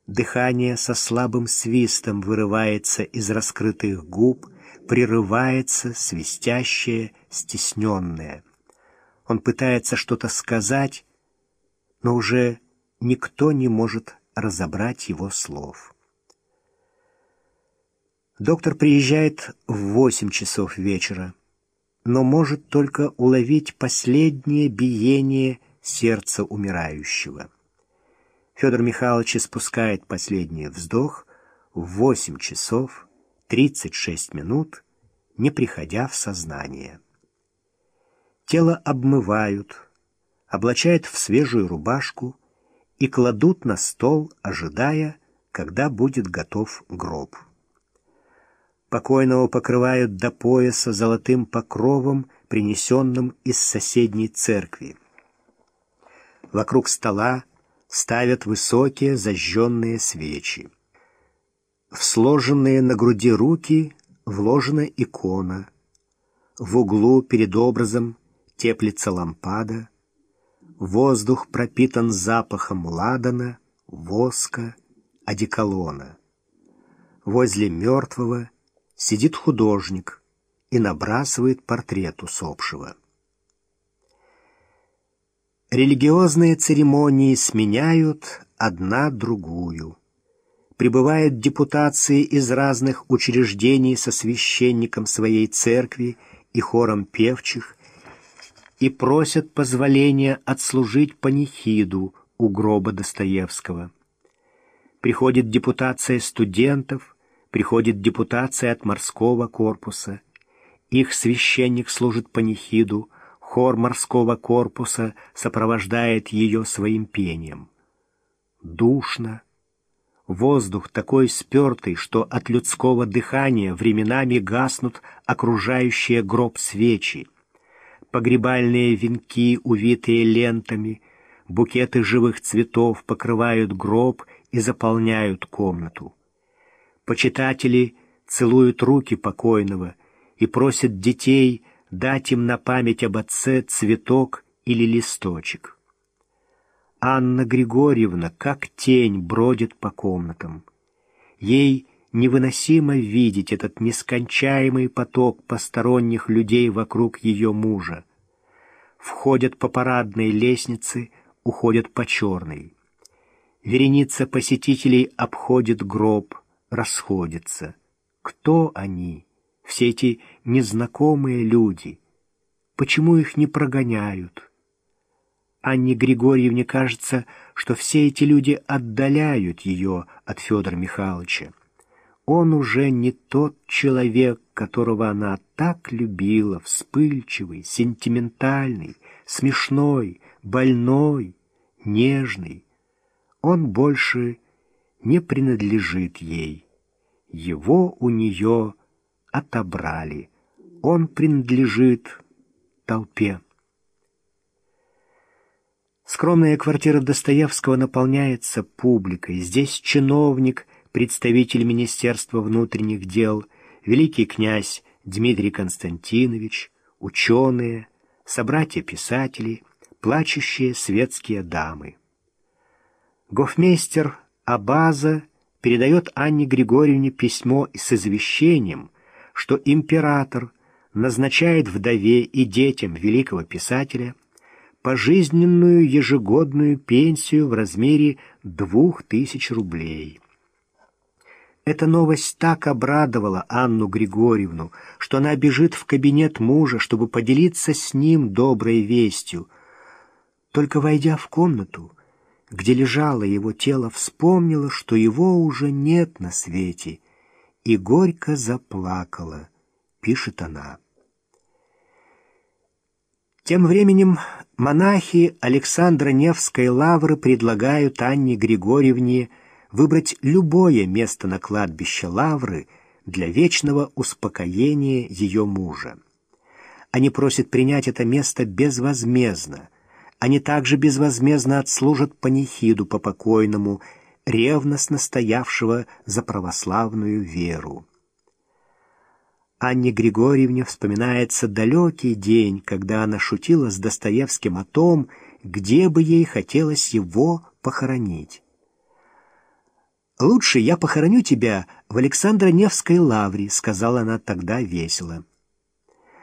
Дыхание со слабым свистом вырывается из раскрытых губ, прерывается, свистящее, стесненное. Он пытается что-то сказать, но уже никто не может разобрать его слов. Доктор приезжает в 8 часов вечера, но может только уловить последнее биение сердца умирающего. Федор Михайлович испускает последний вздох в 8 часов 36 минут, не приходя в сознание. Тело обмывают, облачают в свежую рубашку и кладут на стол, ожидая, когда будет готов гроб. Покойного покрывают до пояса золотым покровом, принесенным из соседней церкви. Вокруг стола ставят высокие зажженные свечи. В сложенные на груди руки вложена икона. В углу перед образом теплится лампада. Воздух пропитан запахом ладана, воска, одеколона. Возле мертвого сидит художник и набрасывает портрет усопшего. Религиозные церемонии сменяют одна другую. Прибывают депутации из разных учреждений со священником своей церкви и хором певчих и просят позволения отслужить панихиду у гроба Достоевского. Приходит депутация студентов, приходит депутация от морского корпуса. Их священник служит панихиду, хор морского корпуса сопровождает ее своим пением. Душно. Воздух такой спертый, что от людского дыхания временами гаснут окружающие гроб свечи. Погребальные венки, увитые лентами, букеты живых цветов покрывают гроб и заполняют комнату. Почитатели целуют руки покойного и просят детей дать им на память об отце цветок или листочек. Анна Григорьевна, как тень, бродит по комнатам. Ей невыносимо видеть этот нескончаемый поток посторонних людей вокруг ее мужа. Входят по парадной лестнице, уходят по черной. Вереница посетителей обходит гроб, расходится. Кто они, все эти незнакомые люди? Почему их не прогоняют? Анне Григорьевне кажется, что все эти люди отдаляют ее от Федора Михайловича. Он уже не тот человек, которого она так любила, вспыльчивый, сентиментальный, смешной, больной, нежный. Он больше не принадлежит ей. Его у нее отобрали. Он принадлежит толпе. Скромная квартира Достоевского наполняется публикой. Здесь чиновник, представитель Министерства внутренних дел, великий князь Дмитрий Константинович, ученые, собратья-писатели, плачущие светские дамы. Гофмейстер Абаза передает Анне Григорьевне письмо с извещением, что император назначает вдове и детям великого писателя пожизненную ежегодную пенсию в размере 2000 рублей. Эта новость так обрадовала Анну Григорьевну, что она бежит в кабинет мужа, чтобы поделиться с ним доброй вестью. Только войдя в комнату, где лежало его тело, вспомнила, что его уже нет на свете, и горько заплакала, пишет она. Тем временем монахи Александра Невской лавры предлагают Анне Григорьевне выбрать любое место на кладбище лавры для вечного успокоения ее мужа. Они просят принять это место безвозмездно. Они также безвозмездно отслужат панихиду по покойному, ревностно стоявшего за православную веру. Анне Григорьевне вспоминается далекий день, когда она шутила с Достоевским о том, где бы ей хотелось его похоронить. «Лучше я похороню тебя в Александро-Невской лавре», — сказала она тогда весело.